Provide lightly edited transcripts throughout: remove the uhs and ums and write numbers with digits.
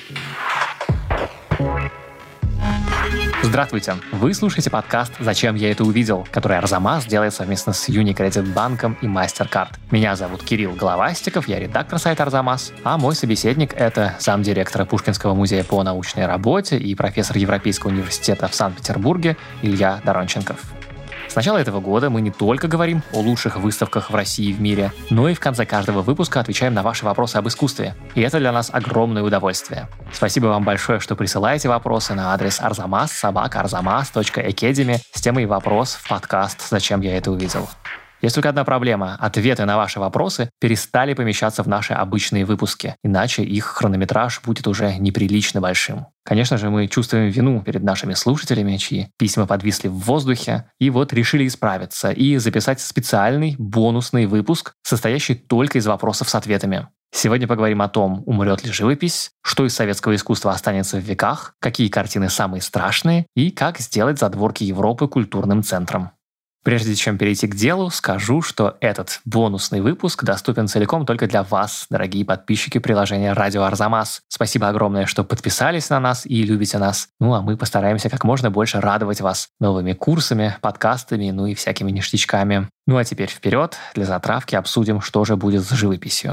Здравствуйте! Вы слушаете подкаст «Зачем я это увидел?», который Арзамас делает совместно с Unicredit банком и MasterCard. Меня зовут Кирилл Головастиков, я редактор сайта Арзамас, а мой собеседник — это замдиректора Пушкинского музея по научной работе и профессор Европейского университета в Санкт-Петербурге Илья Доронченков. С начала этого года мы не только говорим о лучших выставках в России и в мире, но и в конце каждого выпуска отвечаем на ваши вопросы об искусстве. И это для нас огромное удовольствие. Спасибо вам большое, что присылаете вопросы на адрес arzamas@arzamas.academy с темой «Вопрос» в подкаст «Зачем я это увидел?». Есть только одна проблема – ответы на ваши вопросы перестали помещаться в наши обычные выпуски, иначе их хронометраж будет уже неприлично большим. Конечно же, мы чувствуем вину перед нашими слушателями, чьи письма подвисли в воздухе, и вот решили исправиться и записать специальный бонусный выпуск, состоящий только из вопросов с ответами. Сегодня поговорим о том, умрет ли живопись, что из советского искусства останется в веках, какие картины самые страшные и как сделать задворки Европы культурным центром. Прежде чем перейти к делу, скажу, что этот бонусный выпуск доступен целиком только для вас, дорогие подписчики приложения «Радио Арзамас». Спасибо огромное, что подписались на нас и любите нас. Ну а мы постараемся как можно больше радовать вас новыми курсами, подкастами, ну и всякими ништячками. Ну а теперь вперед, для затравки обсудим, что же будет с живописью.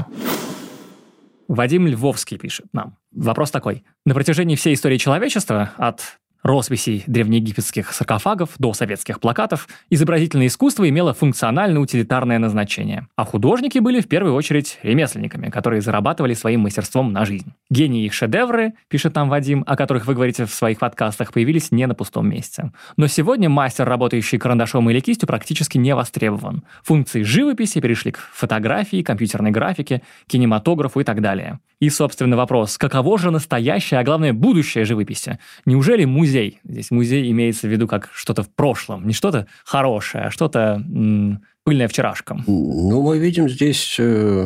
Вадим Львовский пишет нам. Вопрос такой. На протяжении всей истории человечества, от росписей древнеегипетских саркофагов до советских плакатов, изобразительное искусство имело функционально-утилитарное назначение. А художники были в первую очередь ремесленниками, которые зарабатывали своим мастерством на жизнь. Гении и шедевры, пишет нам Вадим, о которых вы говорите в своих подкастах, появились не на пустом месте. Но сегодня мастер, работающий карандашом или кистью, практически не востребован. Функции живописи перешли к фотографии, компьютерной графике, кинематографу и так далее. И, собственно, вопрос, каково же настоящее, а главное, будущее живописи? Неужели музей? Здесь музей имеется в виду как что-то в прошлом, не что-то хорошее, а что-то пыльное вчерашка. Ну, мы видим здесь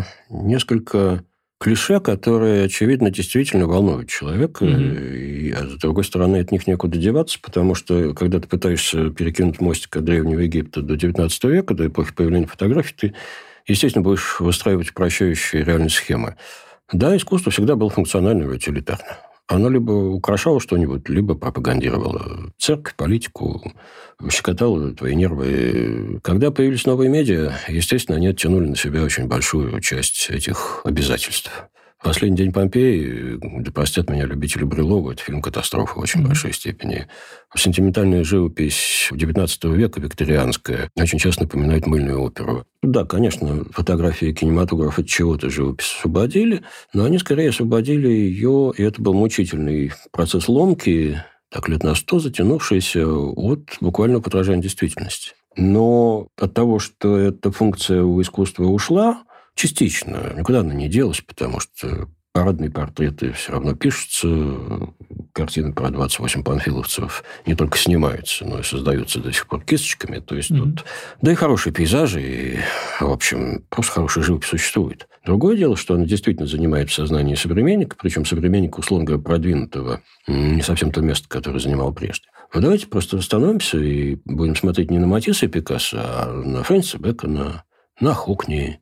несколько клише, которые, очевидно, действительно волнуют человека. И, а с другой стороны, от них некуда деваться, потому что, когда ты пытаешься перекинуть мостик от Древнего Египта до XIX века, до эпохи появления фотографий, ты, естественно, будешь выстраивать упрощающие реальные схемы. Да, искусство всегда было функционально и утилитарно. Оно либо украшало что-нибудь, либо пропагандировало церковь, политику, щекотало твои нервы. Когда появились новые медиа, естественно, они оттянули на себя очень большую часть этих обязательств. «Последний день Помпеи», да простят меня любители Брюлова, это фильм «Катастрофа» в очень большой степени. Сентиментальная живопись XIX века, викторианская, очень часто напоминает мыльную оперу. Да, конечно, фотографии и кинематограф от чего-то живопись освободили, но они скорее освободили ее, и это был мучительный процесс ломки, так лет на 100 затянувшийся от буквального подражания действительности. Но от того, что эта функция у искусства ушла, частично. Никуда она не делась, потому что парадные портреты все равно пишутся, картины про 28 панфиловцев не только снимаются, но и создаются до сих пор кисточками. То есть тут... Да и хорошие пейзажи, и, в общем, просто хорошая живопись существует. Другое дело, что она действительно занимает в сознании современника, причем современника, условно говоря, продвинутого, не совсем то место, которое занимал прежде. Но давайте просто остановимся и будем смотреть не на Матисса и Пикассо, а на Фрэнсиса Бэкона, на Хокни.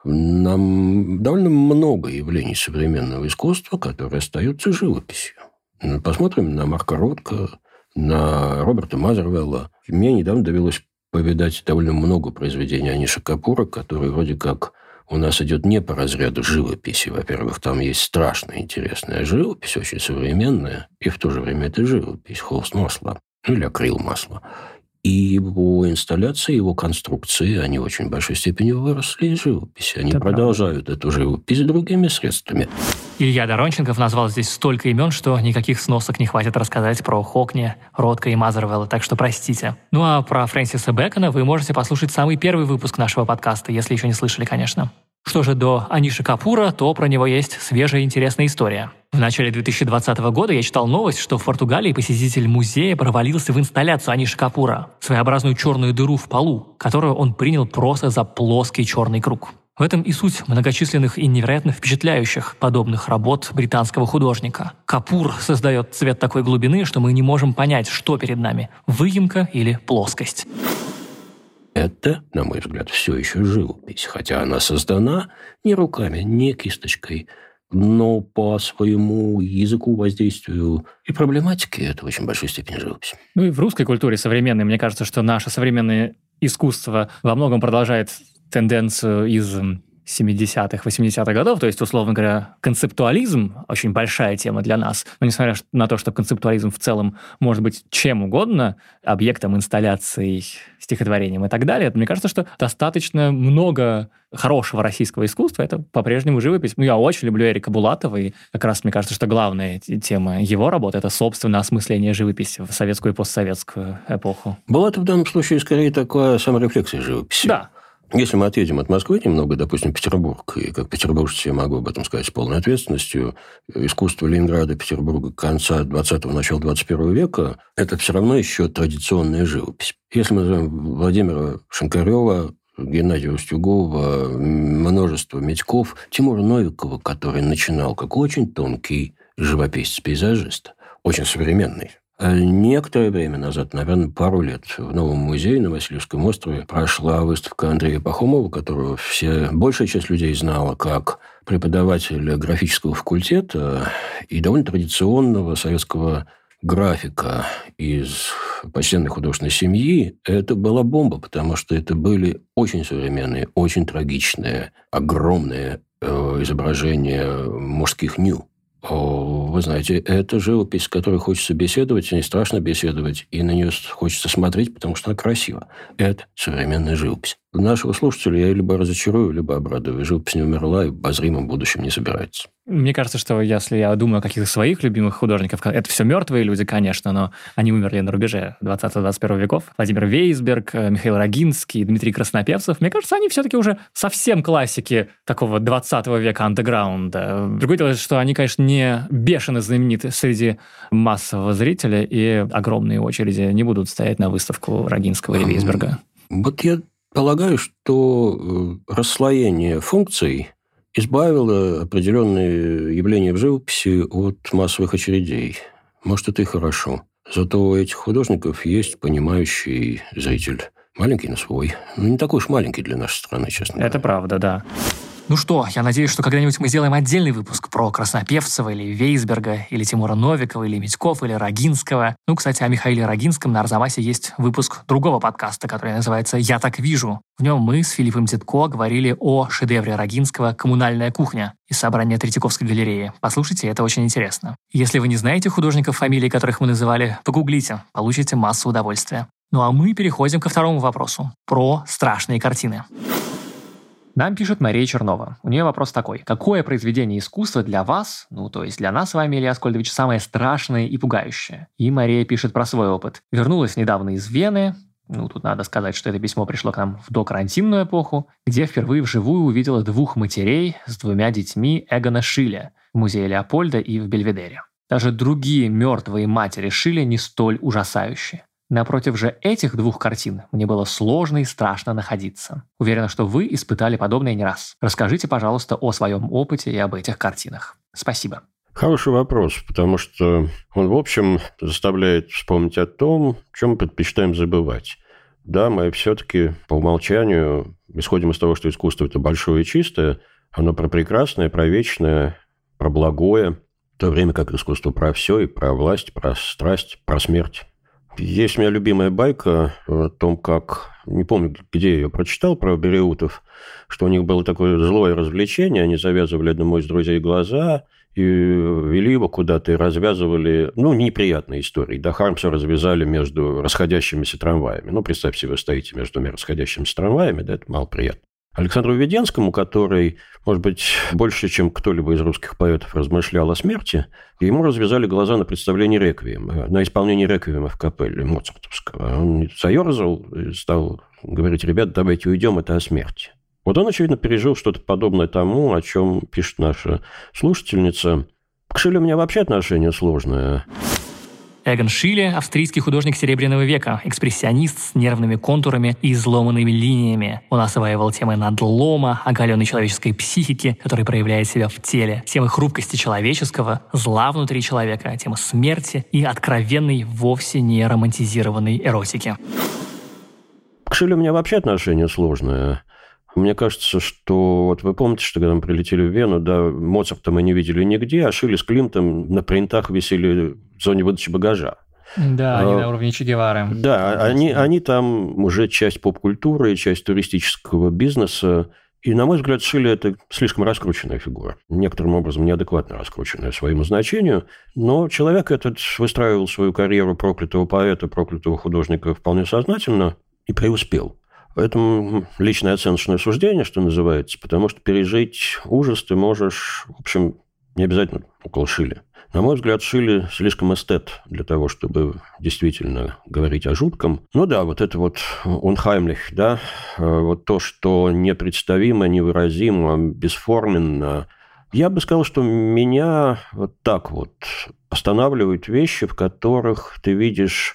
Нам довольно много явлений современного искусства, которые остаются живописью. Посмотрим на Марка Ротко, на Роберта Мазервелла. Мне недавно довелось повидать довольно много произведений Аниша Капура, которые вроде как у нас идет не по разряду живописи. Во-первых, там есть страшно интересная живопись, очень современная, и в то же время это живопись, холст масла, или акрил масла. И его инсталляции, его конструкции, они в очень большой степени выросли из живописи. Они продолжают эту живопись другими средствами. Илья Доронченков назвал здесь столько имен, что никаких сносок не хватит рассказать про Хокни, Ротко и Мазервелла, так что простите. Ну а про Фрэнсиса Бэкона вы можете послушать самый первый выпуск нашего подкаста, если еще не слышали, конечно. Что же до Аниши Капура, то про него есть свежая интересная история. В начале 2020 года я читал новость, что в Португалии посетитель музея провалился в инсталляцию Аниши Капура, своеобразную черную дыру в полу, которую он принял просто за плоский черный круг. В этом и суть многочисленных и невероятно впечатляющих подобных работ британского художника. Капур создает цвет такой глубины, что мы не можем понять, что перед нами – выемка или плоскость. Это, на мой взгляд, все еще живопись, хотя она создана не руками, не кисточкой, но по своему языку, воздействию и проблематике это в очень большой степени живопись. Ну и в русской культуре современной, мне кажется, что наше современное искусство во многом продолжает тенденцию из 70-х, 80-х годов, то есть, условно говоря, концептуализм – очень большая тема для нас. Но несмотря на то, что концептуализм в целом может быть чем угодно, объектом, инсталляцией, стихотворением и так далее, мне кажется, что достаточно много хорошего российского искусства – это по-прежнему живопись. Я очень люблю Эрика Булатова, и как раз мне кажется, что главная тема его работы – это, собственно, осмысление живописи в советскую и постсоветскую эпоху. Булатов в данном случае скорее такая саморефлексия живописи. Да. Если мы отъедем от Москвы немного, допустим, в Петербург, и как петербуржец я могу об этом сказать с полной ответственностью, искусство Ленинграда, Петербурга конца 20-го, начала 21 века – это все равно еще традиционная живопись. Если мы назовем Владимира Шинкарева, Геннадия Устюгова, множество Медьков, Тимура Новикова, который начинал как очень тонкий живописец-пейзажист, очень современный. Некоторое время назад, наверное, пару лет, в Новом музее на Васильевском острове прошла выставка Андрея Пахомова, которого большая часть людей знала как преподавателя графического факультета и довольно традиционного советского графика из почтенной художественной семьи. Это была бомба, потому что это были очень современные, очень трагичные, огромные изображения мужских ню. Вы знаете, это живопись, с которой хочется беседовать, и не страшно беседовать, и на нее хочется смотреть, потому что она красива. Это современная живопись. Нашего слушателя я либо разочарую, либо обрадую. Живопись не умерла и в обозримом будущем не собирается. Мне кажется, что если я думаю о каких-то своих любимых художников, это все мертвые люди, конечно, но они умерли на рубеже 20-21 веков. Владимир Вейсберг, Михаил Рогинский, Дмитрий Краснопевцев. Мне кажется, они все-таки уже совсем классики такого 20 века андеграунда. Другое дело, что они, конечно, не бешено знамениты среди массового зрителя, и огромные очереди не будут стоять на выставку Рогинского или Вейсберга. Вот я полагаю, что расслоение функций избавило определенные явления в живописи от массовых очередей. Может, это и хорошо. Зато у этих художников есть понимающий зритель. Маленький, но свой. Но не такой уж маленький для нашей страны, честно говоря. Это правда, да. Ну что, я надеюсь, что когда-нибудь мы сделаем отдельный выпуск про Краснопевцева или Вейсберга, или Тимура Новикова, или Медьков, или Рогинского. Ну, кстати, о Михаиле Рогинском на Арзамасе есть выпуск другого подкаста, который называется «Я так вижу». В нем мы с Филиппом Титко говорили о шедевре Рогинского «Коммунальная кухня» из собрания Третьяковской галереи. Послушайте, это очень интересно. Если вы не знаете художников, фамилии которых мы называли, погуглите, получите массу удовольствия. Ну а мы переходим ко второму вопросу про страшные картины. Нам пишет Мария Чернова. У нее вопрос такой. Какое произведение искусства для вас, то есть для нас с вами, Илья Аскольдович, самое страшное и пугающее? И Мария пишет про свой опыт. Вернулась недавно из Вены. Тут надо сказать, что это письмо пришло к нам в докарантинную эпоху, где впервые вживую увидела двух матерей с двумя детьми Эгона Шилля в музее Леопольда и в Бельведере. Даже другие мертвые матери Шилля не столь ужасающие. Напротив же этих двух картин мне было сложно и страшно находиться. Уверена, что вы испытали подобное не раз. Расскажите, пожалуйста, о своем опыте и об этих картинах. Спасибо. Хороший вопрос, потому что он, в общем, заставляет вспомнить о том, чем мы предпочитаем забывать. Да, мы все-таки по умолчанию исходим из того, что искусство – это большое и чистое, оно про прекрасное, про вечное, про благое, в то время как искусство про все, и про власть, про страсть, про смерть. Есть у меня любимая байка о том, как, не помню, где я ее прочитал, про Бериутов, что у них было такое злое развлечение, они завязывали одному из друзей глаза и вели его куда-то и развязывали, неприятные истории. Да, Хармса развязали между расходящимися трамваями. Представьте, вы стоите между двумя расходящимися трамваями, да, это малоприятно. Александру Введенскому, который, может быть, больше, чем кто-либо из русских поэтов размышлял о смерти, ему развязали глаза на представлении реквиема, на исполнении реквиема в капелле моцартовского. Он заерзал и стал говорить: ребят, давайте уйдем, это о смерти. Вот он, очевидно, пережил что-то подобное тому, о чем пишет наша слушательница. К Шиллю у меня вообще отношение сложное. Эгон Шилле – австрийский художник Серебряного века, экспрессионист с нервными контурами и изломанными линиями. Он осваивал темы надлома, оголенной человеческой психики, которая проявляет себя в теле, темы хрупкости человеческого, зла внутри человека, темы смерти и откровенной, вовсе не романтизированной эротики. К Шиллю у меня вообще отношение сложное. Мне кажется, что... Вот вы помните, что когда мы прилетели в Вену, да, Моцарта мы не видели нигде, а Шилли с Климтом на принтах висели в зоне выдачи багажа. Да, они на уровне Че Гевары. Да, они там уже часть поп-культуры, часть туристического бизнеса. И, на мой взгляд, Шилли – это слишком раскрученная фигура. Некоторым образом неадекватно раскрученная своему значению. Но человек этот выстраивал свою карьеру проклятого поэта, проклятого художника вполне сознательно и преуспел. Поэтому личное оценочное суждение, что называется, потому что пережить ужас ты можешь, в общем, не обязательно около Шилли. На мой взгляд, Шилли слишком эстет для того, чтобы действительно говорить о жутком. Ну да, вот это вот unheimlich, да, вот то, что непредставимо, невыразимо, бесформенно. Я бы сказал, что меня вот так вот останавливают вещи, в которых ты видишь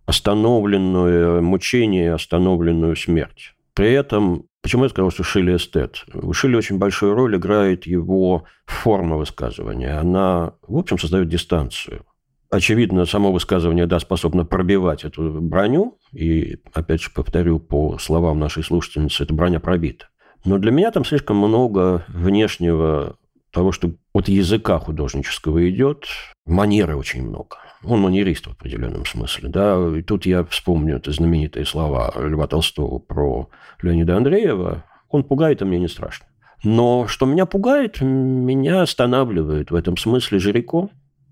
остановленное мучение, остановленную смерть. При этом, почему я сказал, что Шилли эстет? У Шилли очень большую роль играет его форма высказывания. Она, в общем, создает дистанцию. Очевидно, само высказывание, да, способно пробивать эту броню. И, опять же, повторю по словам нашей слушательницы, эта броня пробита. Но для меня там слишком много внешнего того, что от языка художнического идет. Манеры очень много. Он манерист в определенном смысле. Да? И тут я вспомню это знаменитые слова Льва Толстого про Леонида Андреева. Он пугает, а мне не страшно. Но что меня пугает, меня останавливает в этом смысле Жирико.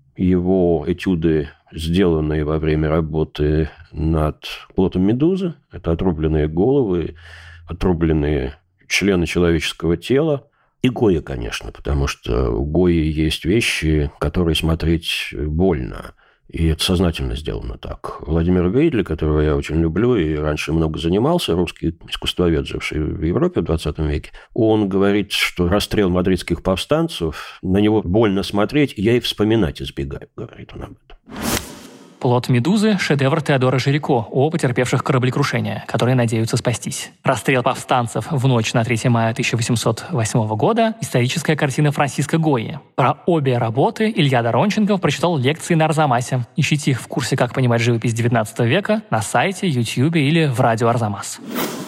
Его этюды, сделанные во время работы над плотом «Медузы». Это отрубленные головы, отрубленные члены человеческого тела. И Гойя, конечно, потому что у Гойи есть вещи, которые смотреть больно. И это сознательно сделано так. Владимир Вейдли, которого я очень люблю и раньше много занимался, русский искусствовед, живший в Европе в 20 веке, он говорит, что расстрел мадридских повстанцев, на него больно смотреть, я и вспоминать избегаю, говорит он об этом. «Плот Медузы» – шедевр Теодора Жирико о потерпевших кораблекрушение, которые надеются спастись. «Расстрел повстанцев в ночь на 3 мая 1808 года» – историческая картина Франциско Гойи. Про обе работы Илья Доронченков прочитал лекции на Арзамасе. Ищите их в курсе «Как понимать живопись XIX века» на сайте, YouTube или в радио Арзамас.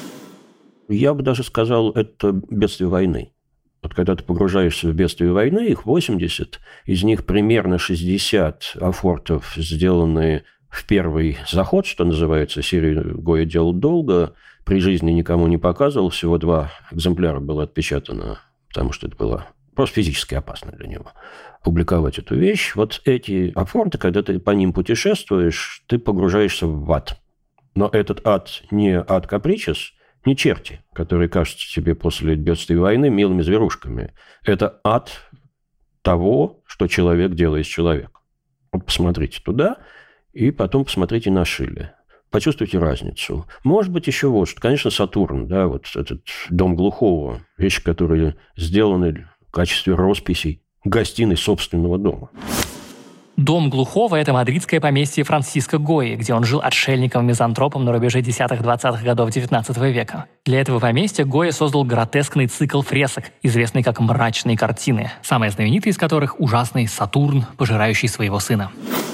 Я бы даже сказал, это бедствие войны. Вот когда ты погружаешься в бедствие войны, их 80, из них примерно 60 афортов сделаны в первый заход, что называется, серию Гойя делал долго, при жизни никому не показывал, всего 2 экземпляра было отпечатано, потому что это было просто физически опасно для него публиковать эту вещь. Вот эти афорты, когда ты по ним путешествуешь, ты погружаешься в ад. Но этот ад не ад капричес, не черти, которые кажутся тебе после бедствия войны милыми зверушками. Это ад того, что человек делает с человеком. Вот посмотрите туда, и потом посмотрите на Шилли. Почувствуйте разницу. Может быть, еще вот, что, конечно, Сатурн, да, вот этот дом глухого, вещи, которые сделаны в качестве росписей гостиной собственного дома. Дом глухого – это мадридское поместье Франциско Гойи, где он жил отшельником-мизантропом на рубеже 10-20-х годов XIX века. Для этого поместья Гойя создал гротескный цикл фресок, известный как «Мрачные картины», самая знаменитая из которых – ужасный Сатурн, пожирающий своего сына.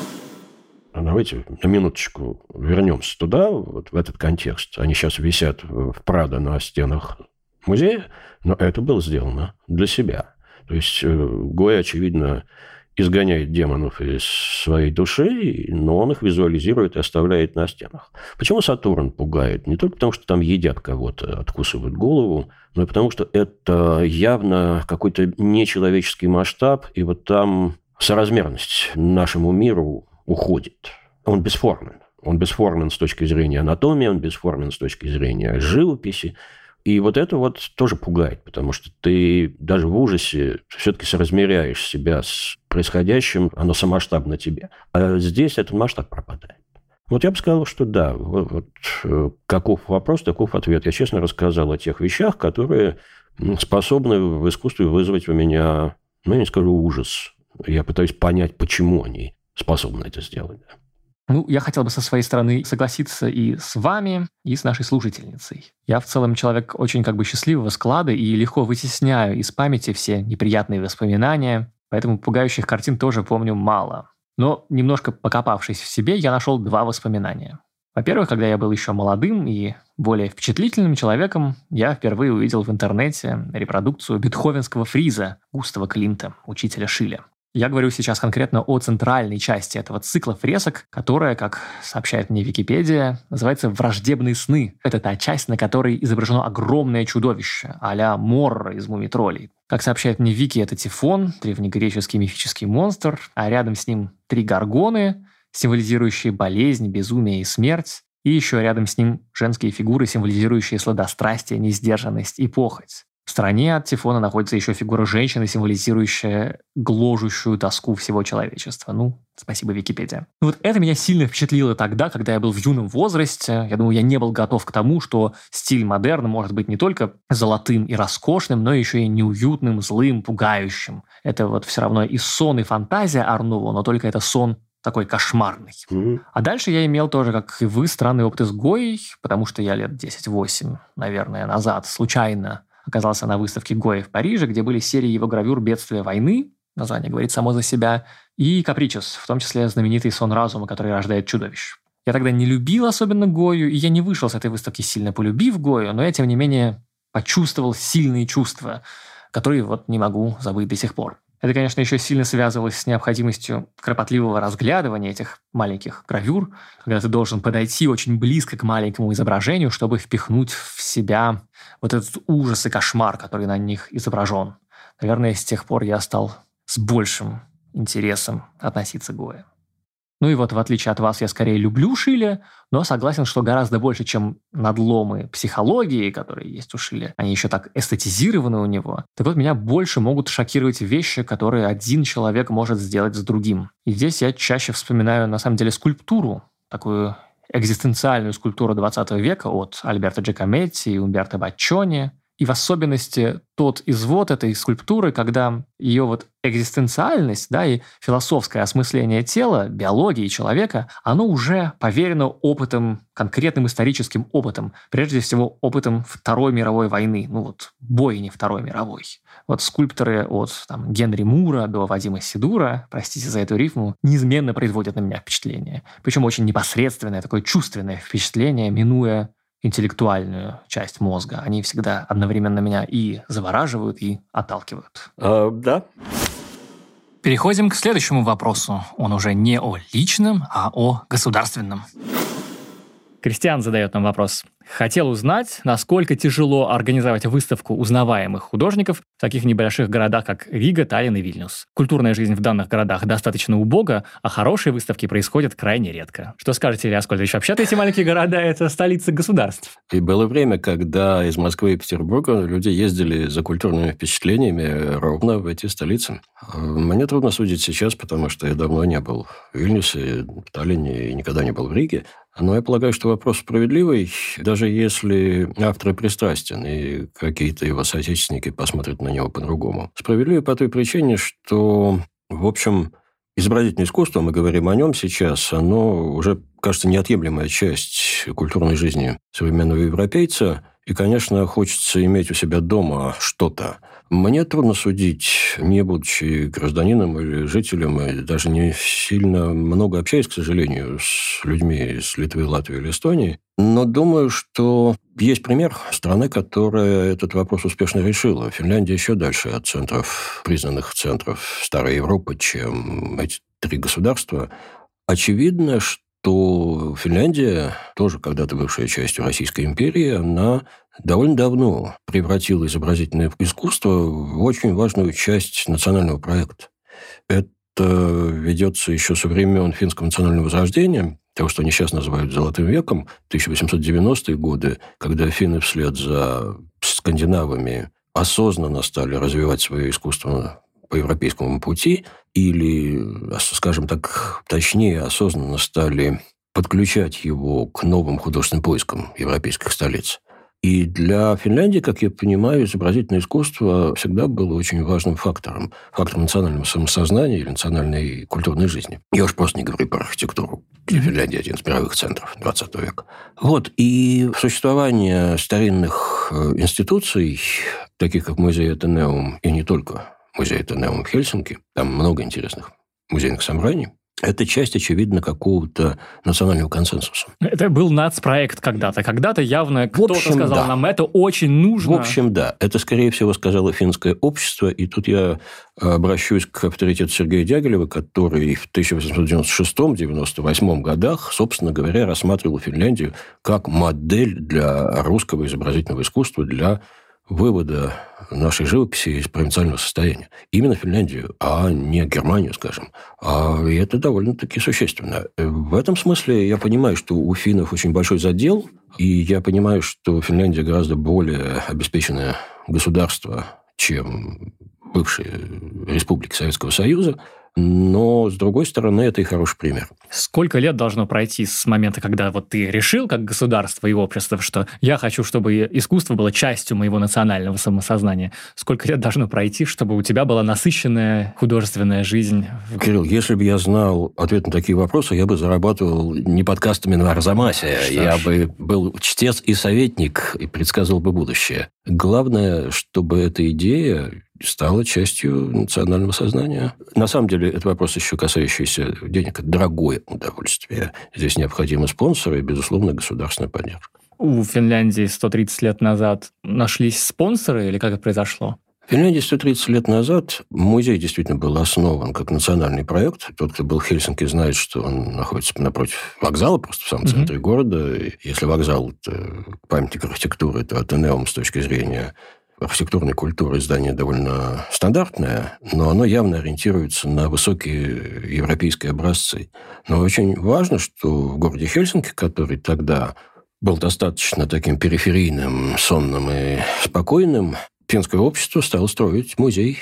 Давайте на минуточку вернемся туда, вот в этот контекст. Они сейчас висят в Прадо на стенах музея, но это было сделано для себя. То есть Гойя, очевидно, изгоняет демонов из своей души, но он их визуализирует и оставляет на стенах. Почему Сатурн пугает? Не только потому, что там едят кого-то, откусывают голову, но и потому, что это явно какой-то нечеловеческий масштаб, и вот там соразмерность нашему миру уходит. Он бесформен. Он бесформен с точки зрения анатомии, он бесформен с точки зрения живописи. И вот это вот тоже пугает, потому что ты даже в ужасе все-таки соразмеряешь себя с происходящим, оно самоштабно тебе. А здесь этот масштаб пропадает. Вот я бы сказал, что да, вот каков вопрос, таков ответ. Я честно рассказал о тех вещах, которые способны в искусстве вызвать у меня, я не скажу ужас. Я пытаюсь понять, почему они способны это сделать. Я хотел бы со своей стороны согласиться и с вами, и с нашей слушательницей. Я в целом человек очень счастливого склада и легко вытесняю из памяти все неприятные воспоминания, поэтому пугающих картин тоже помню мало. Но немножко покопавшись в себе, я нашел 2 воспоминания. Во-первых, когда я был еще молодым и более впечатлительным человеком, я впервые увидел в интернете репродукцию бетховенского фриза Густава Климта, учителя Шиля. Я говорю сейчас конкретно о центральной части этого цикла фресок, которая, как сообщает мне Википедия, называется «Враждебные сны». Это та часть, на которой изображено огромное чудовище, а-ля Морра из «Мумий-троллей». Как сообщает мне Вики, это Тифон, древнегреческий мифический монстр, а рядом с ним 3 горгоны, символизирующие болезнь, безумие и смерть, и еще рядом с ним женские фигуры, символизирующие сладострастие, несдержанность и похоть. В стороне от Тифона находится еще фигура женщины, символизирующая гложущую тоску всего человечества. Спасибо, Википедия. Вот это меня сильно впечатлило тогда, когда я был в юном возрасте. Я думаю, я не был готов к тому, что стиль модерна может быть не только золотым и роскошным, но еще и неуютным, злым, пугающим. Это вот все равно и сон, и фантазия Ар-Нуво, но только это сон такой кошмарный. А дальше я имел тоже, как и вы, странный опыт с Гойей, потому что я лет 10-8, наверное, назад случайно оказался на выставке Гойи в Париже, где были серии его гравюр «Бедствия войны», название говорит само за себя, и «Капричос», в том числе знаменитый «Сон разума», который рождает чудовищ. Я тогда не любил особенно Гойю, и я не вышел с этой выставки сильно полюбив Гойю, но я, тем не менее, почувствовал сильные чувства, которые вот не могу забыть до сих пор. Это, конечно, еще сильно связывалось с необходимостью кропотливого разглядывания этих маленьких гравюр, когда ты должен подойти очень близко к маленькому изображению, чтобы впихнуть в себя вот этот ужас и кошмар, который на них изображен. Наверное, с тех пор я стал с большим интересом относиться к Гойе. И вот, в отличие от вас, я скорее люблю Шиля, но согласен, что гораздо больше, чем надломы психологии, которые есть у Шиля, они еще так эстетизированы у него. Так вот, меня больше могут шокировать вещи, которые один человек может сделать с другим. И здесь я чаще вспоминаю, на самом деле, скульптуру, такую экзистенциальную скульптуру 20 века от Альберто Джакометти и Умберто Баччони. И в особенности тот извод этой скульптуры, когда ее вот экзистенциальность, и философское осмысление тела, биологии человека, оно уже поверено опытом, конкретным историческим опытом, прежде всего опытом Второй мировой войны, бойни Второй мировой. Вот скульпторы от Генри Мура до Вадима Сидура, простите за эту рифму, неизменно производят на меня впечатление. Причем очень непосредственное, такое чувственное впечатление, минуя интеллектуальную часть мозга. Они всегда одновременно меня и завораживают, и отталкивают. Да. Переходим к следующему вопросу. Он уже не о личном, а о государственном. Кристиан задает нам вопрос. Хотел узнать, насколько тяжело организовать выставку узнаваемых художников в таких небольших городах, как Рига, Таллин и Вильнюс. Культурная жизнь в данных городах достаточно убога, а хорошие выставки происходят крайне редко. Что скажете, Илья Аскольдович? Вообще-то эти маленькие города – это столицы государств. И было время, когда из Москвы и Петербурга люди ездили за культурными впечатлениями ровно в эти столицы. Мне трудно судить сейчас, потому что я давно не был в Вильнюсе, в Таллине и никогда не был в Риге. Но я полагаю, что вопрос справедливый, даже если автор пристрастен, и какие-то его соотечественники посмотрят на него по-другому. Справедливый по той причине, что, в общем, изобразительное искусство, мы говорим о нем сейчас, оно уже, кажется, неотъемлемая часть культурной жизни современного европейца. И, конечно, хочется иметь у себя дома что-то. Мне трудно судить, не будучи гражданином или жителем, и даже не сильно много общаюсь, к сожалению, с людьми из Литвы, Латвии или Эстонии. Но думаю, что есть пример страны, которая этот вопрос успешно решила. Финляндия еще дальше от признанных центров Старой Европы, чем эти 3 государства. Очевидно, что Финляндия, тоже когда-то бывшая частью Российской империи, она довольно давно превратила изобразительное искусство в очень важную часть национального проекта. Это ведется еще со времен финского национального возрождения, того, что они сейчас называют «золотым веком», 1890-е годы, когда финны вслед за скандинавами осознанно стали развивать свое искусство по европейскому пути, или, скажем так, точнее, осознанно стали подключать его к новым художественным поискам европейских столиц. И для Финляндии, как я понимаю, изобразительное искусство всегда было очень важным фактором национального самосознания или национальной культурной жизни. Я уж просто не говорю про архитектуру. Для Финляндии один из мировых центров 20 века. И существование старинных институций, таких как музей Атенеум, и не только музей Атенеум в Хельсинки, там много интересных музейных собраний, это часть, очевидно, какого-то национального консенсуса. Это был нацпроект когда-то. Когда-то явно кто-то сказал, да. Нам это очень нужно. В общем, да. Это, скорее всего, сказало финское общество. И тут я обращусь к авторитету Сергея Дягилева, который в 1896-98 годах, собственно говоря, рассматривал Финляндию как модель для русского изобразительного искусства, для вывода нашей живописи из провинциального состояния. Именно Финляндию, а не Германию, скажем. И это довольно-таки существенно. В этом смысле я понимаю, что у финнов очень большой задел, и я понимаю, что Финляндия гораздо более обеспеченное государство, чем бывшие республики Советского Союза. Но, с другой стороны, это и хороший пример. Сколько лет должно пройти с момента, когда вот ты решил, как государство и общество, что я хочу, чтобы искусство было частью моего национального самосознания? Сколько лет должно пройти, чтобы у тебя была насыщенная художественная жизнь? Кирилл, если бы я знал ответ на такие вопросы, я бы зарабатывал не подкастами на Арзамасе. Я бы был чтец и советник, и предсказывал бы будущее. Главное, чтобы эта идея стала частью национального сознания. На самом деле, это вопрос еще касающийся денег. Это дорогое удовольствие. Здесь необходимы спонсоры и, безусловно, государственная поддержка. У Финляндии 130 лет назад нашлись спонсоры, или как это произошло? В Финляндии 130 лет назад музей действительно был основан как национальный проект. Тот, кто был в Хельсинки, знает, что он находится напротив вокзала, просто в самом центре города. Если вокзал – это памятник архитектуры, то Атенеум с точки зрения архитектурной культуры здание довольно стандартное, но оно явно ориентируется на высокие европейские образцы. Но очень важно, что в городе Хельсинки, который тогда был достаточно таким периферийным, сонным и спокойным, финское общество стало строить музей,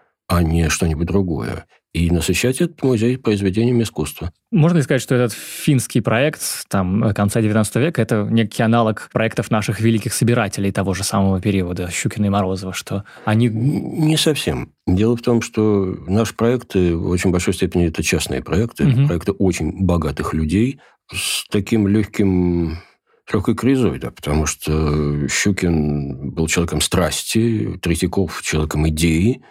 а не что-нибудь другое, и насыщать этот музей произведениями искусства. Можно ли сказать, что этот финский проект конца XIX века – это некий аналог проектов наших великих собирателей того же самого периода, Щукина и Морозова, что они… Не совсем. Дело в том, что наши проекты в очень большой степени это частные проекты, проекты очень богатых людей с таким легкой кризой, да, потому что Щукин был человеком страсти, Третьяков – человеком идеи.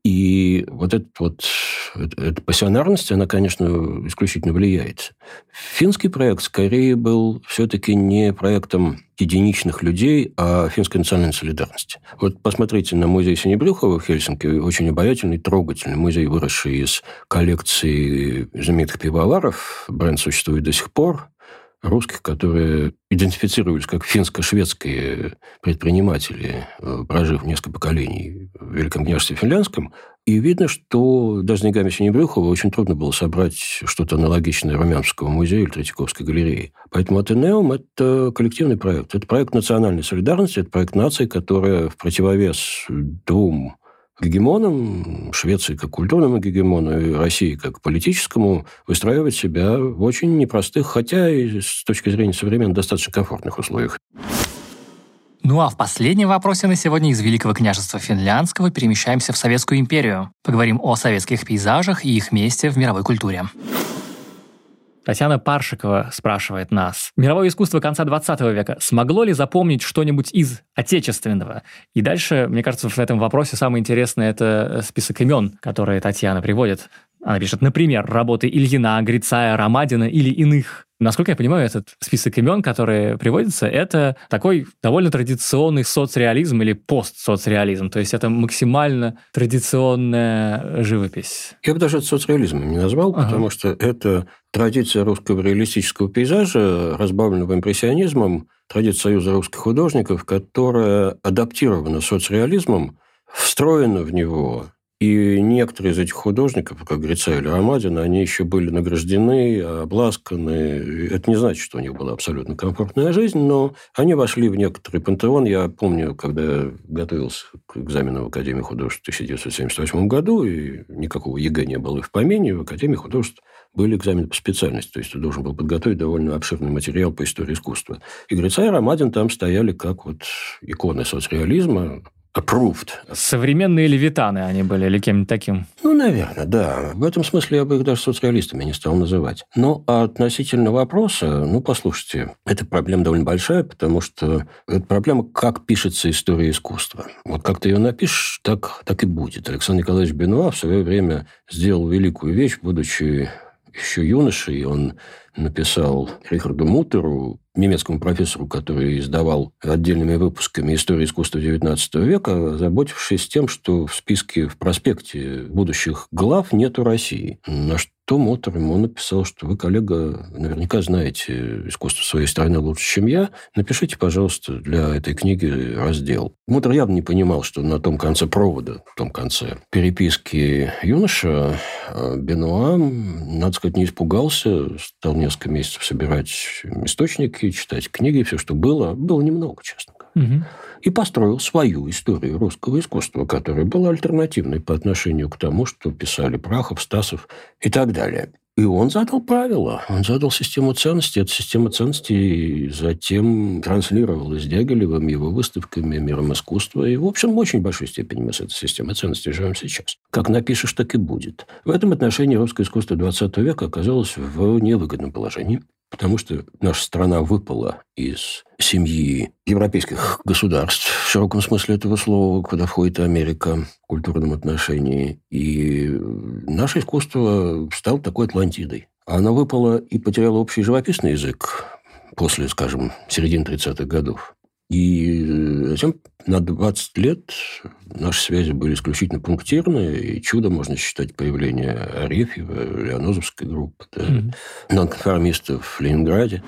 И эта пассионарность, она, конечно, исключительно влияет. Финский проект скорее был все-таки не проектом единичных людей, а финской национальной солидарности. Вот посмотрите на музей Синебрюхова в Хельсинки, очень обаятельный, трогательный музей, выросший из коллекции знаменитых пивоваров. Бренд существует до сих пор. Русских, которые идентифицировались как финско-шведские предприниматели, прожив несколько поколений в Великом княжестве Финляндском. И видно, что даже с деньгами Синебрюхова очень трудно было собрать что-то аналогичное Румянцевского музея или Третьяковской галереи. Поэтому Атенеум – это коллективный проект. Это проект национальной солидарности, это проект нации, которая в противовес двум гегемонам, Швеции как культурному гегемону и России как политическому, выстраивать себя в очень непростых, хотя и с точки зрения современных, достаточно комфортных условиях. Ну а в последнем вопросе на сегодня из Великого княжества Финляндского перемещаемся в Советскую империю. Поговорим о советских пейзажах и их месте в мировой культуре. Татьяна Паршикова спрашивает нас. Мировое искусство конца 20 века смогло ли запомнить что-нибудь из отечественного? И дальше, мне кажется, в этом вопросе самое интересное – это список имен, которые Татьяна приводит. Она пишет, например, работы Ильина, Грицая, Ромадина или иных. Насколько я понимаю, этот список имен, которые приводятся, это такой довольно традиционный соцреализм или постсоцреализм. То есть это максимально традиционная живопись. Я бы даже это соцреализмом не назвал, потому что это традиция русского реалистического пейзажа, разбавленного импрессионизмом, традиция Союза русских художников, которая адаптирована соцреализмом, встроена в него. И некоторые из этих художников, как Грицай или Ромадин, они еще были награждены, обласканы. Это не значит, что у них была абсолютно комфортная жизнь, но они вошли в некоторый пантеон. Я помню, когда готовился к экзамену в Академию художеств в 1978 году, и никакого ЕГЭ не было и в помине, в Академии художеств были экзамены по специальности. То есть ты должен был подготовить довольно обширный материал по истории искусства. И Грицай и Ромадин там стояли как иконы соцреализма, approved. Современные левитаны они были или кем-нибудь таким? Наверное, да. В этом смысле я бы их даже соцреалистами не стал называть. Но относительно вопроса, послушайте, эта проблема довольно большая, потому что это проблема, как пишется история искусства. Вот как ты ее напишешь, так и будет. Александр Николаевич Бенуа в свое время сделал великую вещь, будучи еще юношей, он написал Рихарду Мутеру, немецкому профессору, который издавал отдельными выпусками «Историю искусства XIX века», озаботившись тем, что в списке, в проспекте будущих глав нету России. На что Мутер ему написал, что вы, коллега, наверняка знаете искусство своей страны лучше, чем я. Напишите, пожалуйста, для этой книги раздел. Мутер явно не понимал, что на том конце провода, в том конце переписки юноша Бенуа, надо сказать, не испугался, стал несколько месяцев собирать источники, читать книги, все, что было немного, честно говоря. И построил свою историю русского искусства, которая была альтернативной по отношению к тому, что писали Прахов, Стасов и так далее. И он задал правила, он задал систему ценностей. Эта система ценностей затем транслировалась Дягилевым, его выставками, миром искусства. И, в общем, в очень большой степени мы с этой системой ценностей живем сейчас. Как напишешь, так и будет. В этом отношении русское искусство XX века оказалось в невыгодном положении, потому что наша страна выпала из семьи европейских государств, в широком смысле этого слова, куда входит Америка в культурном отношении. И наше искусство стало такой Атлантидой. Она выпала и потеряла общий живописный язык после, скажем, середины 30-х годов. И затем на 20 лет наши связи были исключительно пунктирные, и чудом можно считать появление Арефьева, Леонозовской группы, нонконформистов в Ленинграде.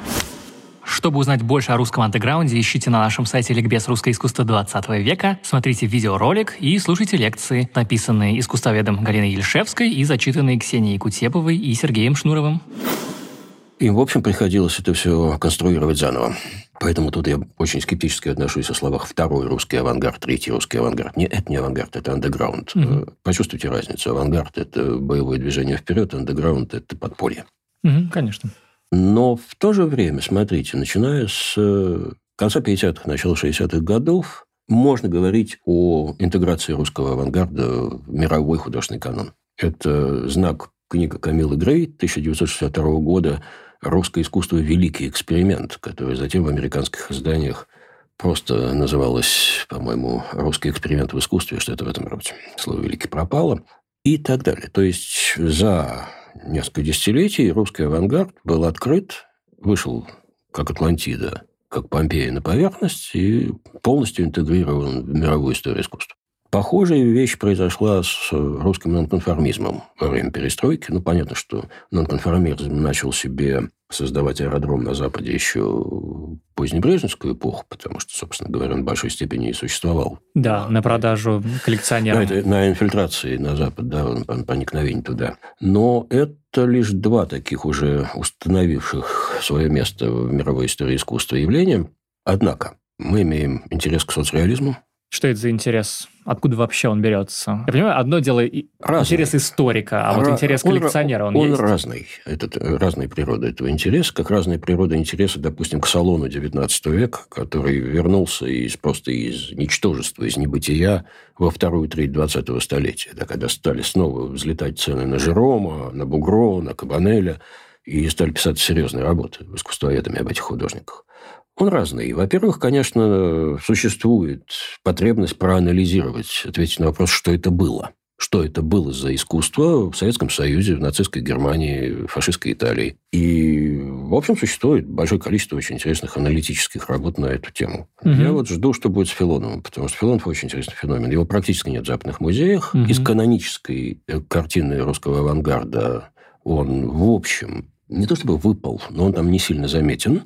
Чтобы узнать больше о русском андеграунде, ищите на нашем сайте «Ликбез. Русское искусство XX века», смотрите видеоролик и слушайте лекции, написанные искусствоведом Галиной Ельшевской и зачитанные Ксенией Кутеповой и Сергеем Шнуровым. Им, в общем, приходилось это все конструировать заново. Поэтому тут я очень скептически отношусь о словах «второй русский авангард», «третий русский авангард». Нет, это не авангард, это андеграунд. Почувствуйте разницу. Авангард – это боевое движение вперед, андеграунд – это подполье. Конечно. Но в то же время, смотрите, начиная с конца 50-х, начала 60-х годов, можно говорить о интеграции русского авангарда в мировой художественный канон. Это знак книга Камиллы Грей 1962 года «Русское искусство. Великий эксперимент», который затем в американских изданиях просто называлось, по-моему, «Русский эксперимент в искусстве», что-то в этом роде. Слово «великий» пропало. И так далее. То есть за несколько десятилетий русский авангард был открыт, вышел как Атлантида, как Помпея на поверхность и полностью интегрирован в мировую историю искусства. Похожая вещь произошла с русским нонконформизмом во время перестройки. Понятно, что нонконформизм начал себе создавать аэродром на Западе еще в позднебрежневскую эпоху, потому что, собственно говоря, он в большой степени и существовал. Да, на продажу коллекционерам. На инфильтрации на Запад, да, проникновение туда. Но это лишь два таких уже установивших свое место в мировой истории искусства явления. Однако мы имеем интерес к соцреализму. Что это за интерес? Откуда вообще он берется? Я понимаю, одно дело интерес историка, а вот интерес коллекционера, он есть? Он разный. Это разная природа этого интереса, как разная природа интереса, допустим, к салону XIX века, который вернулся просто из ничтожества, из небытия во вторую треть 20-го столетия, да, когда стали снова взлетать цены на Жерома, на Бугро, на Кабанеля, и стали писать серьезные работы искусствоведами об этих художниках. Он разный. Во-первых, конечно, существует потребность проанализировать, ответить на вопрос, что это было. Что это было за искусство в Советском Союзе, в нацистской Германии, в фашистской Италии. И, в общем, существует большое количество очень интересных аналитических работ на эту тему. Я вот жду, что будет с Филоновым, потому что Филонов очень интересный феномен. Его практически нет в западных музеях. Из канонической картины русского авангарда он, в общем, не то чтобы выпал, но он там не сильно заметен.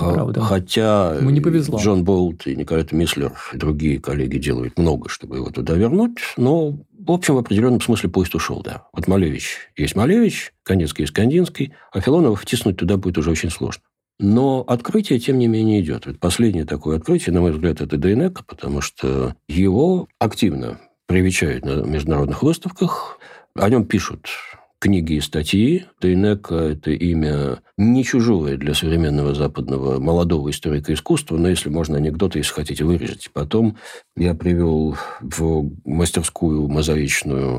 Хотя ему не повезло. Джон Болт и Николай Мислер и другие коллеги делают много, чтобы его туда вернуть. Но, в общем, в определенном смысле поезд ушел, да. Вот Малевич есть Малевич, Кандинский есть Кандинский, а Филонова втиснуть туда будет уже очень сложно. Но открытие, тем не менее, идет. Вот последнее такое открытие, на мой взгляд, это Дейнека, потому что его активно привечают на международных выставках, о нем пишут книги и статьи. Дейнека – это имя не чужое для современного западного молодого историка искусства, но если можно анекдоты, если хотите, вырежете. Потом я привел в мастерскую мозаичную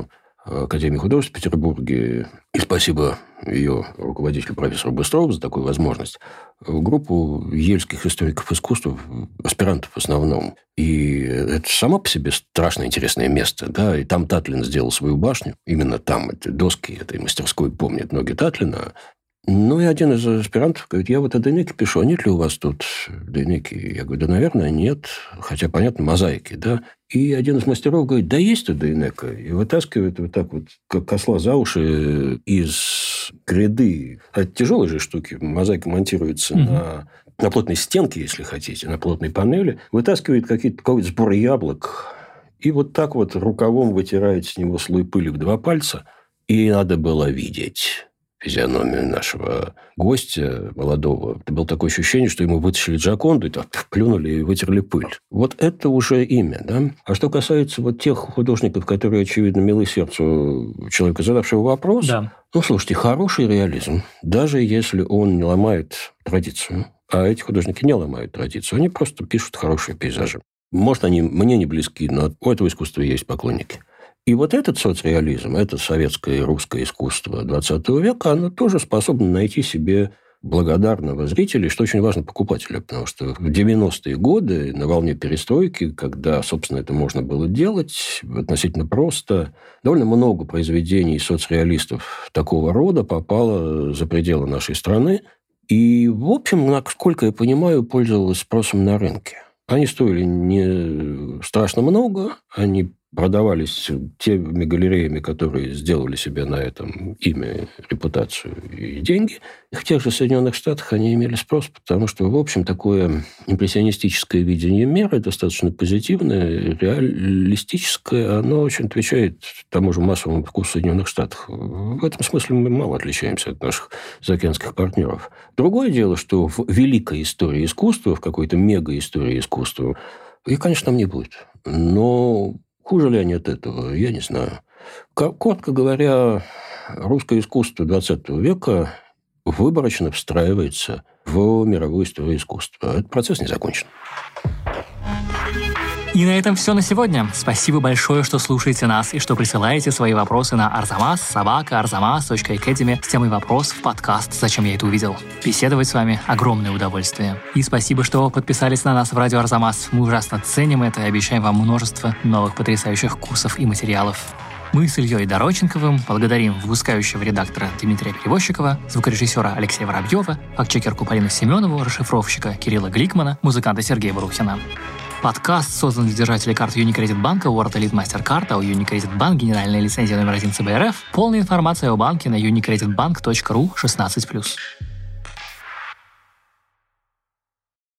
Академии художеств в Петербурге. И спасибо ее руководителю профессору Быстрову за такую возможность. Группу ельских историков искусства, аспирантов в основном. И это само по себе страшно интересное место. Да? И там Татлин сделал свою башню. Именно там эти доски этой мастерской помнят ноги Татлина. Ну, и один из аспирантов говорит, я вот о Дейнеке пишу, а нет ли у вас тут Дейнеки? Я говорю, да, наверное, нет. Хотя, понятно, мозаики, да. И один из мастеров говорит, да есть-то Дейнека. И вытаскивает вот так вот, как косла за уши, из гряды. Это тяжелые же штуки. Мозаика монтируется на плотной стенке, если хотите, на плотной панели. Вытаскивает какой-то сбор яблок. И вот так вот рукавом вытирает с него слой пыли в 2 пальца. И надо было видеть физиономию нашего гостя молодого. Это было такое ощущение, что ему вытащили Джоконду, и так плюнули и вытерли пыль. Вот это уже имя, да? А что касается вот тех художников, которые, очевидно, милы сердцу человека, задавшего вопрос, да. Ну, слушайте, хороший реализм, даже если он не ломает традицию, а эти художники не ломают традицию, они просто пишут хорошие пейзажи. Может, они мне не близки, но у этого искусства есть поклонники. И вот этот соцреализм, это советское и русское искусство XX века, оно тоже способно найти себе благодарного зрителя, и, что очень важно, покупателя. Потому что в 90-е годы, на волне перестройки, когда, собственно, это можно было делать относительно просто, довольно много произведений соцреалистов такого рода попало за пределы нашей страны. И, в общем, насколько я понимаю, пользовалось спросом на рынке. Они стоили не страшно много, они продавались теми галереями, которые сделали себе на этом имя, репутацию и деньги. И в тех же Соединенных Штатах они имели спрос, потому что, в общем, такое импрессионистическое видение мира, достаточно позитивное, реалистическое, оно очень отвечает тому же массовому вкусу Соединенных Штатов. В этом смысле мы мало отличаемся от наших заокеанских партнеров. Другое дело, что в великой истории искусства, в какой-то мега-истории искусства, их, конечно, там не будет. Но хуже ли они от этого, я не знаю. Коротко говоря, русское искусство XX века выборочно встраивается в мировую историю искусства. Этот процесс не закончен. И на этом все на сегодня. Спасибо большое, что слушаете нас и что присылаете свои вопросы на arzamas@arzamas.academy с темой вопрос в подкаст «Зачем я это увидел?». Беседовать с вами – огромное удовольствие. И спасибо, что подписались на нас в радио Арзамас. Мы ужасно ценим это и обещаем вам множество новых потрясающих курсов и материалов. Мы с Ильей Дороченковым благодарим выпускающего редактора Дмитрия Перевозчикова, звукорежиссера Алексея Воробьева, фактчекерку Полину Семенову, расшифровщика Кирилла Гликмана, музыканта Сергея Барухина. Подкаст создан для держателей карт Unicredit банка World Elite MasterCard, а у Unicredit Bank генеральная лицензия номер 1 ЦБРФ. Полная информация о банке на unicreditbank.ru 16+.